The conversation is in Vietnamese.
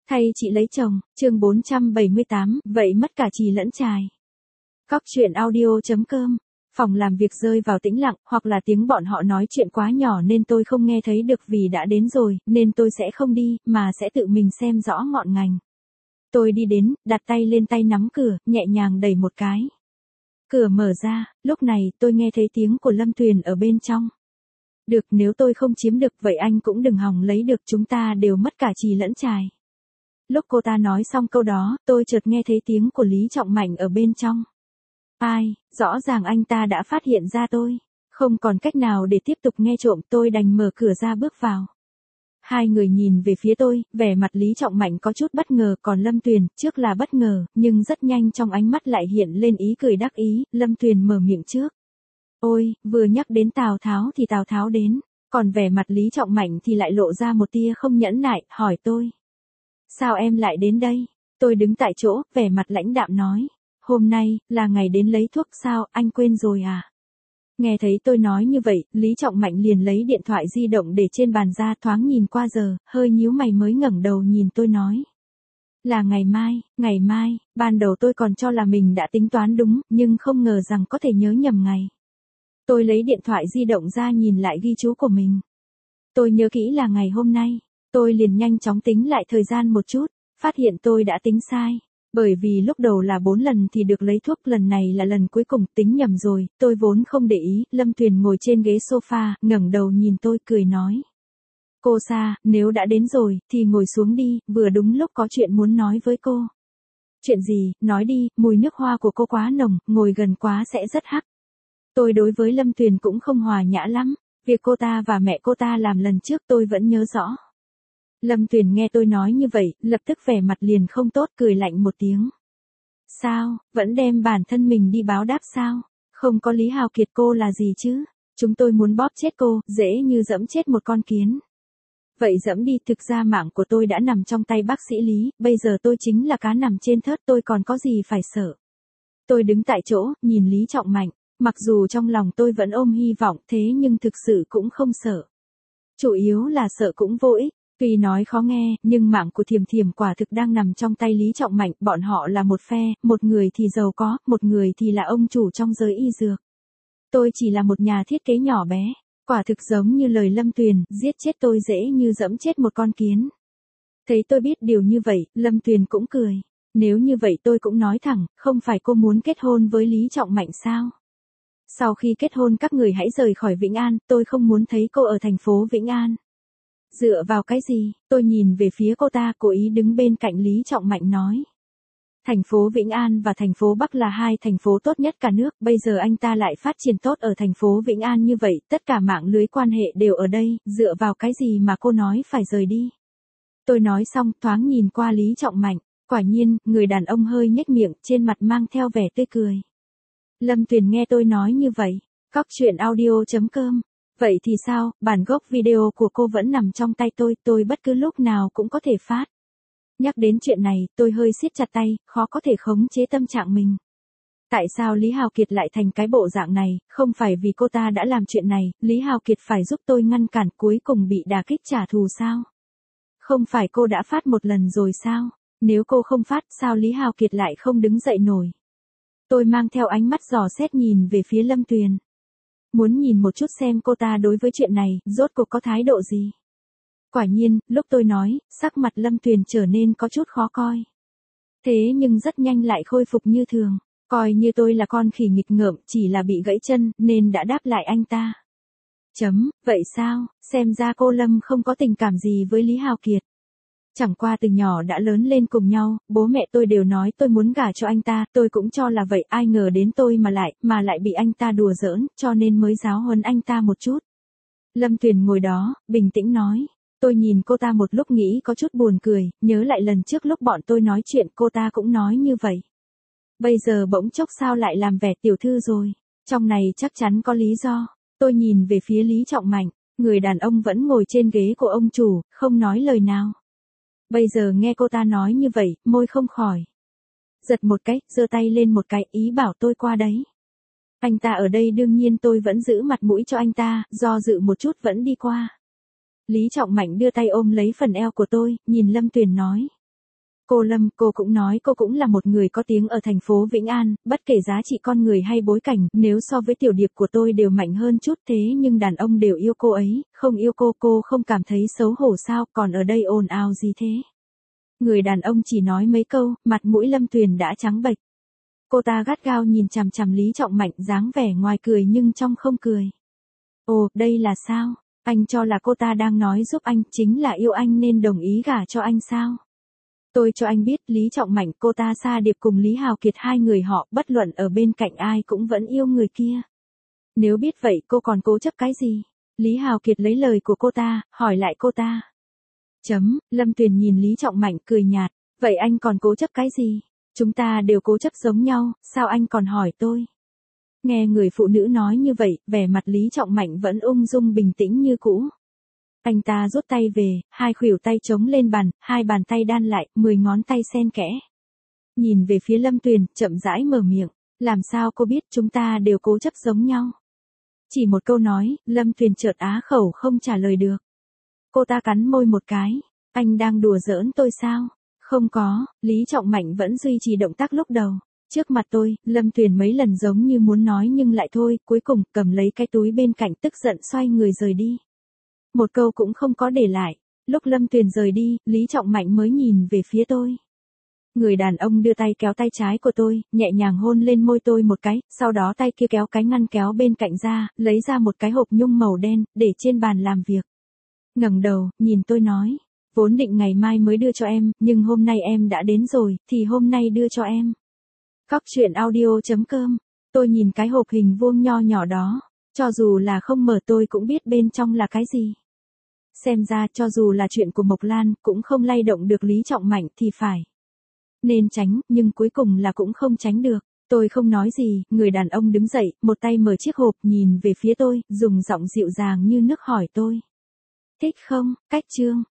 Thay chị lấy chồng, chương 478, vậy mất cả chì lẫn chài. Cóc truyện audio.com. Phòng làm việc rơi vào tĩnh lặng, hoặc là tiếng bọn họ nói chuyện quá nhỏ nên tôi không nghe thấy được vì đã đến rồi, nên tôi sẽ không đi, mà sẽ tự mình xem rõ ngọn ngành. Tôi đi đến, đặt tay lên tay nắm cửa, nhẹ nhàng đẩy một cái. Cửa mở ra, lúc này tôi nghe thấy tiếng của Lâm Tuyền ở bên trong. Được, nếu tôi không chiếm được vậy anh cũng đừng hòng lấy được, chúng ta đều mất cả chì lẫn chài. Lúc cô ta nói xong câu đó, tôi chợt nghe thấy tiếng của Lý Trọng Mạnh ở bên trong. Ai, rõ ràng anh ta đã phát hiện ra tôi. Không còn cách nào để tiếp tục nghe trộm, tôi đành mở cửa ra bước vào. Hai người nhìn về phía tôi, vẻ mặt Lý Trọng Mạnh có chút bất ngờ, còn Lâm Tuyền, trước là bất ngờ, nhưng rất nhanh trong ánh mắt lại hiện lên ý cười đắc ý. Lâm Tuyền mở miệng trước. Ôi, vừa nhắc đến Tào Tháo thì Tào Tháo đến, còn vẻ mặt Lý Trọng Mạnh thì lại lộ ra một tia không nhẫn nại, hỏi tôi. Sao em lại đến đây? Tôi đứng tại chỗ, vẻ mặt lãnh đạm nói. Hôm nay, là ngày đến lấy thuốc sao, anh quên rồi à? Nghe thấy tôi nói như vậy, Lý Trọng Mạnh liền lấy điện thoại di động để trên bàn ra, thoáng nhìn qua giờ, hơi nhíu mày mới ngẩng đầu nhìn tôi nói. Là ngày mai, ban đầu tôi còn cho là mình đã tính toán đúng, nhưng không ngờ rằng có thể nhớ nhầm ngày. Tôi lấy điện thoại di động ra nhìn lại ghi chú của mình. Tôi nhớ kỹ là ngày hôm nay. Tôi liền nhanh chóng tính lại thời gian một chút, phát hiện tôi đã tính sai. Bởi vì lúc đầu là 4 lần thì được lấy thuốc, lần này là lần cuối cùng, tính nhầm rồi, tôi vốn không để ý. Lâm Tuyền ngồi trên ghế sofa, ngẩng đầu nhìn tôi cười nói. Cô Sa, nếu đã đến rồi, thì ngồi xuống đi, vừa đúng lúc có chuyện muốn nói với cô. Chuyện gì, nói đi, mùi nước hoa của cô quá nồng, ngồi gần quá sẽ rất hắc. Tôi đối với Lâm Tuyền cũng không hòa nhã lắm, việc cô ta và mẹ cô ta làm lần trước tôi vẫn nhớ rõ. Lâm Tuyền nghe tôi nói như vậy, lập tức vẻ mặt liền không tốt, cười lạnh một tiếng. Sao, vẫn đem bản thân mình đi báo đáp sao? Không có Lý Hào Kiệt cô là gì chứ? Chúng tôi muốn bóp chết cô, dễ như giẫm chết một con kiến. Vậy giẫm đi, thực ra mạng của tôi đã nằm trong tay bác sĩ Lý, bây giờ tôi chính là cá nằm trên thớt, tôi còn có gì phải sợ. Tôi đứng tại chỗ, nhìn Lý Trọng Mạnh, mặc dù trong lòng tôi vẫn ôm hy vọng, thế nhưng thực sự cũng không sợ. Chủ yếu là sợ cũng vô ích. Tuy nói khó nghe, nhưng mạng của Thiềm Thiềm quả thực đang nằm trong tay Lý Trọng Mạnh, bọn họ là một phe, một người thì giàu có, một người thì là ông chủ trong giới y dược. Tôi chỉ là một nhà thiết kế nhỏ bé, quả thực giống như lời Lâm Tuyền, giết chết tôi dễ như giẫm chết một con kiến. Thấy tôi biết điều như vậy, Lâm Tuyền cũng cười. Nếu như vậy tôi cũng nói thẳng, không phải cô muốn kết hôn với Lý Trọng Mạnh sao? Sau khi kết hôn các người hãy rời khỏi Vĩnh An, tôi không muốn thấy cô ở thành phố Vĩnh An. Dựa vào cái gì? Tôi nhìn về phía cô ta, cố ý đứng bên cạnh Lý Trọng Mạnh nói. Thành phố Vĩnh An và thành phố Bắc là hai thành phố tốt nhất cả nước, bây giờ anh ta lại phát triển tốt ở thành phố Vĩnh An như vậy, tất cả mạng lưới quan hệ đều ở đây, dựa vào cái gì mà cô nói phải rời đi? Tôi nói xong, thoáng nhìn qua Lý Trọng Mạnh, quả nhiên, người đàn ông hơi nhếch miệng, trên mặt mang theo vẻ tươi cười. Lâm Tuyền nghe tôi nói như vậy, cóc truyện audio.com. Vậy thì sao, bản gốc video của cô vẫn nằm trong tay tôi bất cứ lúc nào cũng có thể phát. Nhắc đến chuyện này, tôi hơi siết chặt tay, khó có thể khống chế tâm trạng mình. Tại sao Lý Hào Kiệt lại thành cái bộ dạng này, không phải vì cô ta đã làm chuyện này, Lý Hào Kiệt phải giúp tôi ngăn cản, cuối cùng bị đả kích trả thù sao? Không phải cô đã phát một lần rồi sao? Nếu cô không phát, sao Lý Hào Kiệt lại không đứng dậy nổi? Tôi mang theo ánh mắt dò xét nhìn về phía Lâm Tuyền. Muốn nhìn một chút xem cô ta đối với chuyện này, rốt cuộc có thái độ gì. Quả nhiên, lúc tôi nói, sắc mặt Lâm Tuyền trở nên có chút khó coi. Thế nhưng rất nhanh lại khôi phục như thường, coi như tôi là con khỉ nghịch ngợm, chỉ là bị gãy chân, nên đã đáp lại anh ta. Vậy sao, xem ra cô Lâm không có tình cảm gì với Lý Hào Kiệt. Chẳng qua từ nhỏ đã lớn lên cùng nhau, bố mẹ tôi đều nói tôi muốn gả cho anh ta, tôi cũng cho là vậy, ai ngờ đến tôi mà lại bị anh ta đùa giỡn, cho nên mới giáo huấn anh ta một chút. Lâm Tuyền ngồi đó, bình tĩnh nói. Tôi nhìn cô ta một lúc nghĩ có chút buồn cười, nhớ lại lần trước lúc bọn tôi nói chuyện cô ta cũng nói như vậy. Bây giờ bỗng chốc sao lại làm vẻ tiểu thư rồi, trong này chắc chắn có lý do. Tôi nhìn về phía Lý Trọng Mạnh, người đàn ông vẫn ngồi trên ghế của ông chủ, không nói lời nào. Bây giờ nghe cô ta nói như vậy, môi không khỏi giật một cái, giơ tay lên một cái, ý bảo tôi qua đấy. Anh ta ở đây đương nhiên tôi vẫn giữ mặt mũi cho anh ta, do dự một chút vẫn đi qua. Lý Trọng Mạnh đưa tay ôm lấy phần eo của tôi, nhìn Lâm Tuyền nói. Cô Lâm, cô cũng nói cô cũng là một người có tiếng ở thành phố Vĩnh An, bất kể giá trị con người hay bối cảnh, nếu so với tiểu điệp của tôi đều mạnh hơn chút thế nhưng đàn ông đều yêu cô ấy, không yêu cô không cảm thấy xấu hổ sao, còn ở đây ồn ào gì thế? Người đàn ông chỉ nói mấy câu, mặt mũi Lâm Tuyền đã trắng bệch. Cô ta gắt gao nhìn chằm chằm Lý Trọng Mạnh, dáng vẻ ngoài cười nhưng trong không cười. Ồ, đây là sao? Anh cho là cô ta đang nói giúp anh, chính là yêu anh nên đồng ý gả cho anh sao? Tôi cho anh biết, Lý Trọng Mạnh, cô ta Sa Điệp cùng Lý Hào Kiệt hai người họ, bất luận ở bên cạnh ai cũng vẫn yêu người kia. Nếu biết vậy cô còn cố chấp cái gì? Lý Hào Kiệt lấy lời của cô ta, hỏi lại cô ta. Lâm Tuyền nhìn Lý Trọng Mạnh cười nhạt, vậy anh còn cố chấp cái gì? Chúng ta đều cố chấp giống nhau, sao anh còn hỏi tôi? Nghe người phụ nữ nói như vậy, vẻ mặt Lý Trọng Mạnh vẫn ung dung bình tĩnh như cũ. Anh ta rút tay về, hai khuỷu tay chống lên bàn, hai bàn tay đan lại, 10 ngón tay xen kẽ. Nhìn về phía Lâm Tuyền, chậm rãi mở miệng, làm sao cô biết chúng ta đều cố chấp giống nhau? Chỉ một câu nói, Lâm Tuyền chợt á khẩu không trả lời được. Cô ta cắn môi một cái, anh đang đùa giỡn tôi sao? Không có, Lý Trọng Mạnh vẫn duy trì động tác lúc đầu. Trước mặt tôi, Lâm Tuyền mấy lần giống như muốn nói nhưng lại thôi, cuối cùng cầm lấy cái túi bên cạnh tức giận xoay người rời đi. Một câu cũng không có để lại. Lúc Lâm Tuyền rời đi, Lý Trọng Mạnh mới nhìn về phía tôi. Người đàn ông đưa tay kéo tay trái của tôi, nhẹ nhàng hôn lên môi tôi một cái, sau đó tay kia kéo cái ngăn kéo bên cạnh ra, lấy ra một cái hộp nhung màu đen, để trên bàn làm việc. Ngẩng đầu, nhìn tôi nói, vốn định ngày mai mới đưa cho em, nhưng hôm nay em đã đến rồi, thì hôm nay đưa cho em. Cóc truyện audio.com. Tôi nhìn cái hộp hình vuông nho nhỏ đó, cho dù là không mở tôi cũng biết bên trong là cái gì. Xem ra cho dù là chuyện của Mộc Lan cũng không lay động được Lý Trọng Mạnh thì phải. Nên tránh, nhưng cuối cùng là cũng không tránh được. Tôi không nói gì, người đàn ông đứng dậy, một tay mở chiếc hộp nhìn về phía tôi, dùng giọng dịu dàng như nước hỏi tôi. Thích không? Cách chương.